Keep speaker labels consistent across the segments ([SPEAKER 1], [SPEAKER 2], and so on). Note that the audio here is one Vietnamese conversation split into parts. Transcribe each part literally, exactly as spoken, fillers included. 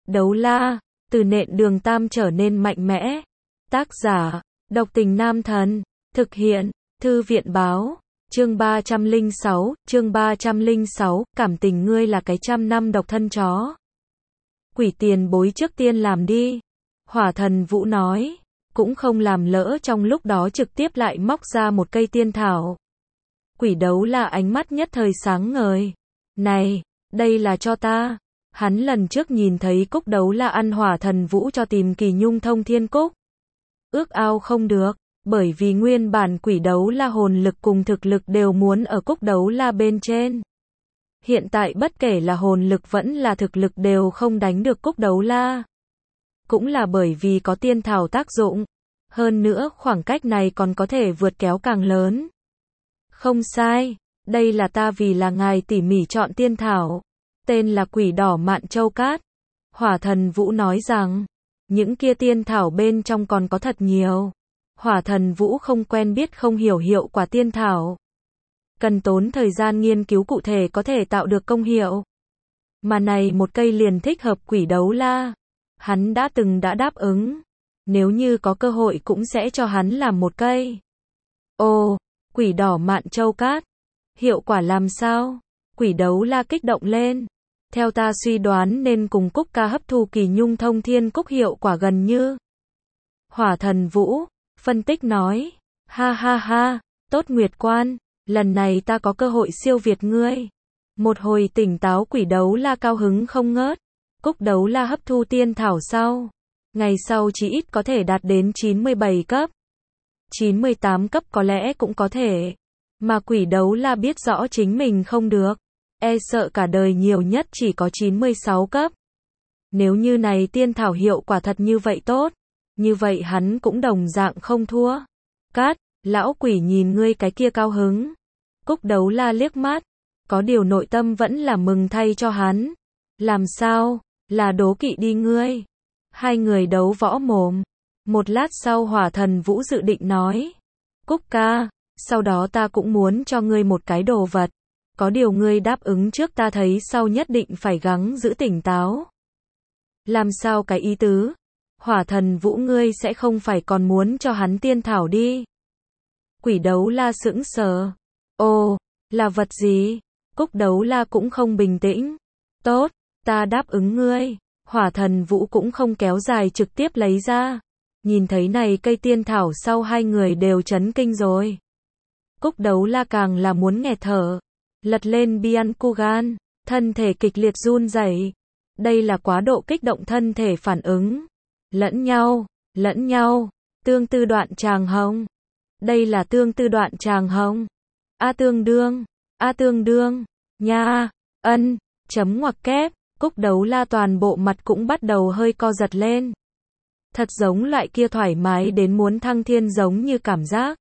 [SPEAKER 1] Đấu la, từ nện đường tam trở nên mạnh mẽ. Tác giả, độc tình nam thần. Thực hiện, thư viện báo. Chương ba trăm lẻ sáu, chương ba trăm lẻ sáu, cảm tình ngươi là cái trăm năm độc thân chó. Quỷ tiền bối trước tiên làm đi. Hỏa thần Vũ nói, cũng không làm lỡ trong lúc đó trực tiếp lại móc ra một cây tiên thảo. Quỷ đấu la ánh mắt nhất thời sáng ngời. Này, đây là cho ta. Hắn lần trước nhìn thấy cúc đấu la ăn hỏa thần Vũ cho tìm kỳ nhung thông thiên cúc. Ước ao không được, bởi vì nguyên bản quỷ đấu la hồn lực cùng thực lực đều muốn ở cúc đấu la bên trên. Hiện tại bất kể là hồn lực vẫn là thực lực đều không đánh được cúc đấu la. Cũng là bởi vì có tiên thảo tác dụng. Hơn nữa khoảng cách này còn có thể vượt kéo càng lớn. Không sai, đây là ta vì là ngài tỉ mỉ chọn tiên thảo. Tên là quỷ đỏ mạn châu cát. Hỏa thần Vũ nói rằng, những kia tiên thảo bên trong còn có thật nhiều. Hỏa thần Vũ không quen biết không hiểu hiệu quả tiên thảo. Cần tốn thời gian nghiên cứu cụ thể có thể tạo được công hiệu. Mà này một cây liền thích hợp quỷ đấu la. Hắn đã từng đã đáp ứng. Nếu như có cơ hội cũng sẽ cho hắn làm một cây. Ồ, quỷ đỏ mạn châu cát. Hiệu quả làm sao? Quỷ đấu la kích động lên. Theo ta suy đoán nên cùng cúc ca hấp thu kỳ nhung thông thiên cúc hiệu quả gần như. Hỏa thần Vũ, phân tích nói. Ha ha ha, tốt Nguyệt Quan, lần này ta có cơ hội siêu việt ngươi. Một hồi tỉnh táo quỷ đấu la cao hứng không ngớt. Cúc đấu la hấp thu tiên thảo sau. Ngày sau chỉ ít có thể đạt đến chín mươi bảy cấp. chín mươi tám cấp có lẽ cũng có thể. Mà quỷ đấu la biết rõ chính mình không được. E sợ cả đời nhiều nhất chỉ có chín mươi sáu cấp. Nếu như này tiên thảo hiệu quả thật như vậy tốt. Như vậy hắn cũng đồng dạng không thua. Cát, lão quỷ nhìn ngươi cái kia cao hứng. Cúc đấu la liếc mắt. Có điều nội tâm vẫn là mừng thay cho hắn. Làm sao, là đố kỵ đi ngươi. Hai người đấu võ mồm. Một lát sau hỏa thần Vũ dự định nói. Cúc ca, sau đó ta cũng muốn cho ngươi một cái đồ vật. Có điều ngươi đáp ứng trước ta thấy sau nhất định phải gắng giữ tỉnh táo. Làm sao cái ý tứ? Hỏa thần Vũ ngươi sẽ không phải còn muốn cho hắn tiên thảo đi. Quỷ đấu la sững sờ. Ồ, là vật gì? Cúc đấu la cũng không bình tĩnh. Tốt, ta đáp ứng ngươi. Hỏa thần Vũ cũng không kéo dài trực tiếp lấy ra. Nhìn thấy này cây tiên thảo sau hai người đều chấn kinh rồi. Cúc đấu la càng là muốn nghẹt thở. Lật lên Byakugan, thân thể kịch liệt run rẩy. Đây là quá độ kích động thân thể phản ứng. Lẫn nhau, lẫn nhau, tương tư đoạn tràng hồng. Đây là tương tư đoạn tràng hồng. A tương đương, A tương đương, nha, ân, chấm ngoặc kép, cúc đấu la toàn bộ mặt cũng bắt đầu hơi co giật lên. Thật giống loại kia thoải mái đến muốn thăng thiên giống như cảm giác.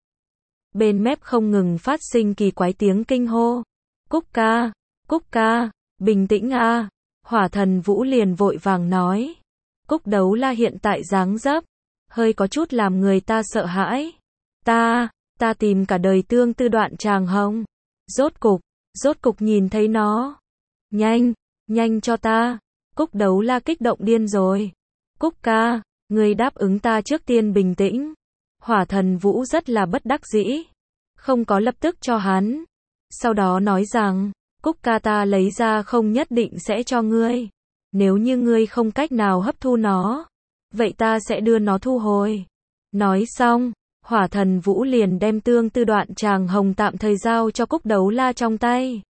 [SPEAKER 1] Bên mép không ngừng phát sinh kỳ quái tiếng kinh hô. Cúc ca, Cúc ca, bình tĩnh a. Hỏa thần Vũ liền vội vàng nói. Cúc đấu la hiện tại dáng dấp, hơi có chút làm người ta sợ hãi. Ta, ta tìm cả đời tương tư đoạn tràng hồng. Rốt cục, rốt cục nhìn thấy nó. Nhanh, nhanh cho ta. Cúc đấu la kích động điên rồi. Cúc ca, ngươi đáp ứng ta trước tiên bình tĩnh. Hỏa thần Vũ rất là bất đắc dĩ. Không có lập tức cho hắn. Sau đó nói rằng, Cúc ca ta lấy ra không nhất định sẽ cho ngươi. Nếu như ngươi không cách nào hấp thu nó, vậy ta sẽ đưa nó thu hồi. Nói xong, hỏa thần Vũ liền đem tương tư đoạn tràng hồng tạm thời giao cho cúc đấu la trong tay.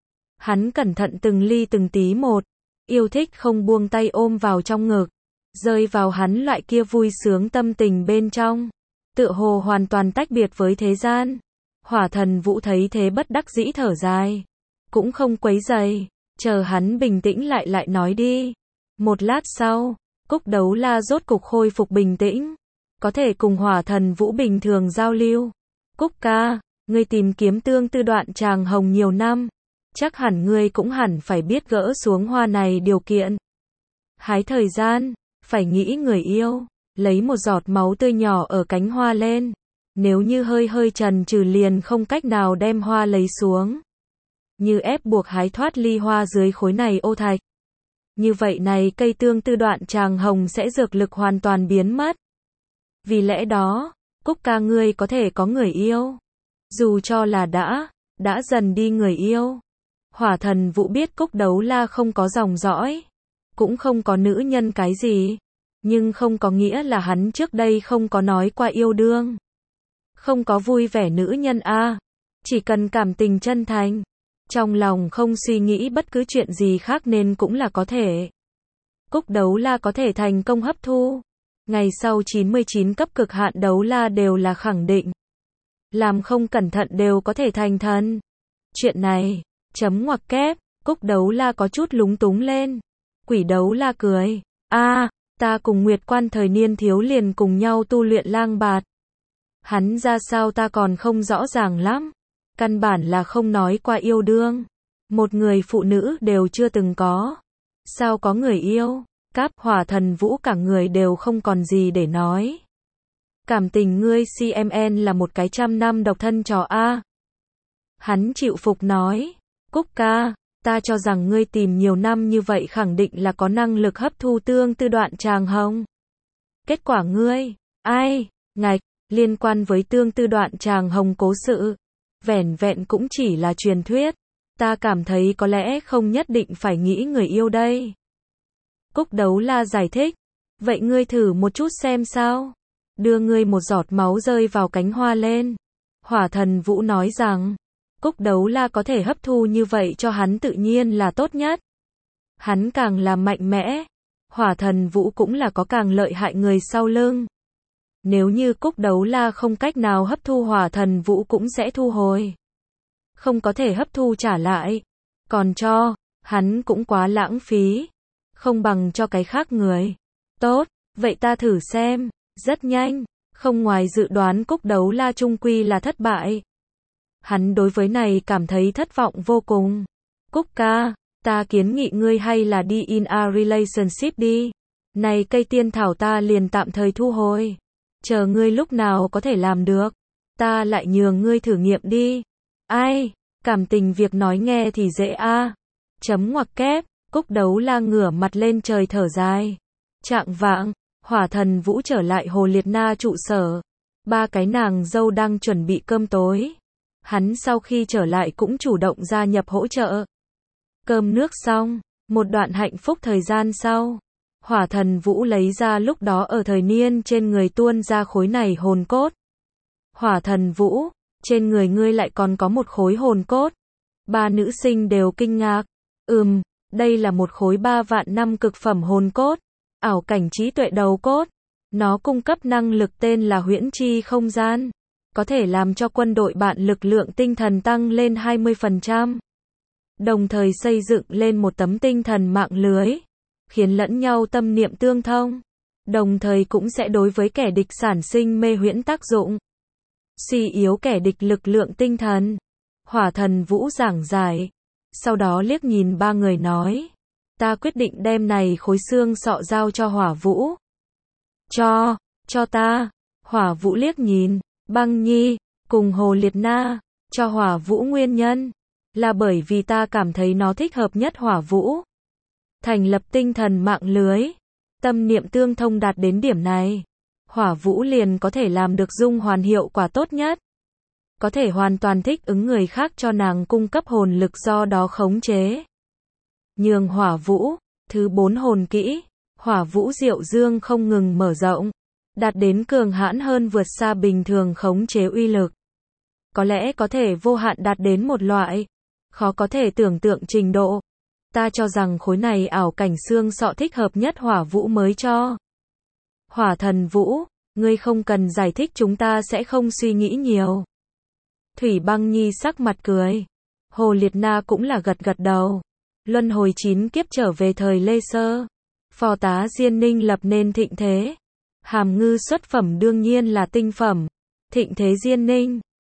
[SPEAKER 1] Hắn cẩn thận từng ly từng tí một, yêu thích không buông tay ôm vào trong ngực, rơi vào hắn loại kia vui sướng tâm tình bên trong, tựa hồ hoàn toàn tách biệt với thế gian. Hỏa thần Vũ thấy thế bất đắc dĩ thở dài, cũng không quấy rầy, chờ hắn bình tĩnh lại lại nói đi. Một lát sau, cúc đấu la rốt cục khôi phục bình tĩnh, có thể cùng hỏa thần Vũ bình thường giao lưu. Cúc ca, ngươi tìm kiếm tương tư đoạn tràng hồng nhiều năm, chắc hẳn ngươi cũng hẳn phải biết gỡ xuống hoa này điều kiện. Hái thời gian, phải nghĩ người yêu, lấy một giọt máu tươi nhỏ ở cánh hoa lên. Nếu như hơi hơi trần trừ liền không cách nào đem hoa lấy xuống. Như ép buộc hái thoát ly hoa dưới khối này ô thạch. Như vậy này cây tương tư đoạn tràng hồng sẽ dược lực hoàn toàn biến mất. Vì lẽ đó, Cúc ca ngươi có thể có người yêu. Dù cho là đã, đã dần đi người yêu. Hỏa Thần Vũ biết Cúc Đấu La không có dòng dõi, cũng không có nữ nhân cái gì, nhưng không có nghĩa là hắn trước đây không có nói qua yêu đương. Không có vui vẻ nữ nhân a, chỉ cần cảm tình chân thành, trong lòng không suy nghĩ bất cứ chuyện gì khác nên cũng là có thể. Cúc Đấu La có thể thành công hấp thu. Ngày sau chín mươi chín cấp cực hạn đấu la đều là khẳng định. Làm không cẩn thận đều có thể thành thần. Chuyện này, chấm ngoặc kép, Cúc Đấu La có chút lúng túng lên. Quỷ Đấu La cười, a, ta cùng Nguyệt Quan thời niên thiếu liền cùng nhau tu luyện lang bạt. Hắn ra sao ta còn không rõ ràng lắm. Căn bản là không nói qua yêu đương. Một người phụ nữ đều chưa từng có. Sao có người yêu? Cáp Hỏa Thần Vũ cả người đều không còn gì để nói. Cảm tình ngươi xê em en là một cái trăm năm độc thân trò a. Hắn chịu phục nói, Cúc ca, ta cho rằng ngươi tìm nhiều năm như vậy khẳng định là có năng lực hấp thu tương tư đoạn tràng hồng. Kết quả ngươi, ai, ngạch, liên quan với tương tư đoạn tràng hồng cố sự, vẻn vẹn cũng chỉ là truyền thuyết. Ta cảm thấy có lẽ không nhất định phải nghĩ người yêu đây. Cúc Đấu La giải thích, vậy ngươi thử một chút xem sao. Đưa ngươi một giọt máu rơi vào cánh hoa lên. Hỏa Thần Vũ nói rằng, Cúc Đấu La có thể hấp thu như vậy cho hắn tự nhiên là tốt nhất. Hắn càng là mạnh mẽ, Hỏa Thần Vũ cũng là có càng lợi hại người sau lưng. Nếu như Cúc Đấu La không cách nào hấp thu Hỏa Thần Vũ cũng sẽ thu hồi. Không có thể hấp thu trả lại. Còn cho, hắn cũng quá lãng phí. Không bằng cho cái khác người. Tốt, vậy ta thử xem. Rất nhanh, không ngoài dự đoán Cúc Đấu La trung quy là thất bại. Hắn đối với này cảm thấy thất vọng vô cùng. Cúc ca, ta kiến nghị ngươi hay là đi in a relationship đi. Này cây tiên thảo ta liền tạm thời thu hồi. Chờ ngươi lúc nào có thể làm được. Ta lại nhường ngươi thử nghiệm đi. Ai, cảm tình việc nói nghe thì dễ a. Chấm ngoặc kép, Cúc Đấu La ngửa mặt lên trời thở dài. Trạng vạng, Hỏa Thần Vũ trở lại Hồ Liệt Na trụ sở. Ba cái nàng dâu đang chuẩn bị cơm tối. Hắn sau khi trở lại cũng chủ động gia nhập hỗ trợ. Cơm nước xong, một đoạn hạnh phúc thời gian sau, Hỏa Thần Vũ lấy ra lúc đó ở thời niên trên người tuôn ra khối này hồn cốt. Hỏa Thần Vũ, trên người ngươi lại còn có một khối hồn cốt. Ba nữ sinh đều kinh ngạc. Ừm, đây là một khối ba vạn năm cực phẩm hồn cốt. Ảo cảnh trí tuệ đầu cốt. Nó cung cấp năng lực tên là huyễn chi không gian. Có thể làm cho quân đội bạn lực lượng tinh thần tăng lên hai mươi phần trăm. Đồng thời xây dựng lên một tấm tinh thần mạng lưới. Khiến lẫn nhau tâm niệm tương thông. Đồng thời cũng sẽ đối với kẻ địch sản sinh mê huyễn tác dụng. Suy yếu kẻ địch lực lượng tinh thần. Hỏa Thần Vũ giảng giải. Sau đó liếc nhìn ba người nói. Ta quyết định đem này khối xương sọ giao cho Hỏa Vũ. Cho, cho ta. Hỏa Vũ liếc nhìn. Băng Nhi, cùng Hồ Liệt Na. Cho Hỏa Vũ nguyên nhân. Là bởi vì ta cảm thấy nó thích hợp nhất Hỏa Vũ. Thành lập tinh thần mạng lưới. Tâm niệm tương thông đạt đến điểm này. Hỏa Vũ liền có thể làm được dung hoàn hiệu quả tốt nhất. Có thể hoàn toàn thích ứng người khác cho nàng cung cấp hồn lực do đó khống chế. Nhường Hỏa Vũ, thứ bốn hồn kỹ, Hỏa Vũ Diệu Dương không ngừng mở rộng, đạt đến cường hãn hơn vượt xa bình thường khống chế uy lực. Có lẽ có thể vô hạn đạt đến một loại, khó có thể tưởng tượng trình độ. Ta cho rằng khối này ảo cảnh xương sọ thích hợp nhất Hỏa Vũ mới cho. Hỏa Thần Vũ, ngươi không cần giải thích chúng ta sẽ không suy nghĩ nhiều. Thủy Băng Nhi sắc mặt cười. Hồ Liệt Na cũng là gật gật đầu. Luân hồi chín kiếp trở về thời Lê Sơ. Phò tá Diên Ninh lập nên thịnh thế. Hàm ngư xuất phẩm đương nhiên là tinh phẩm. Thịnh thế Diên Ninh,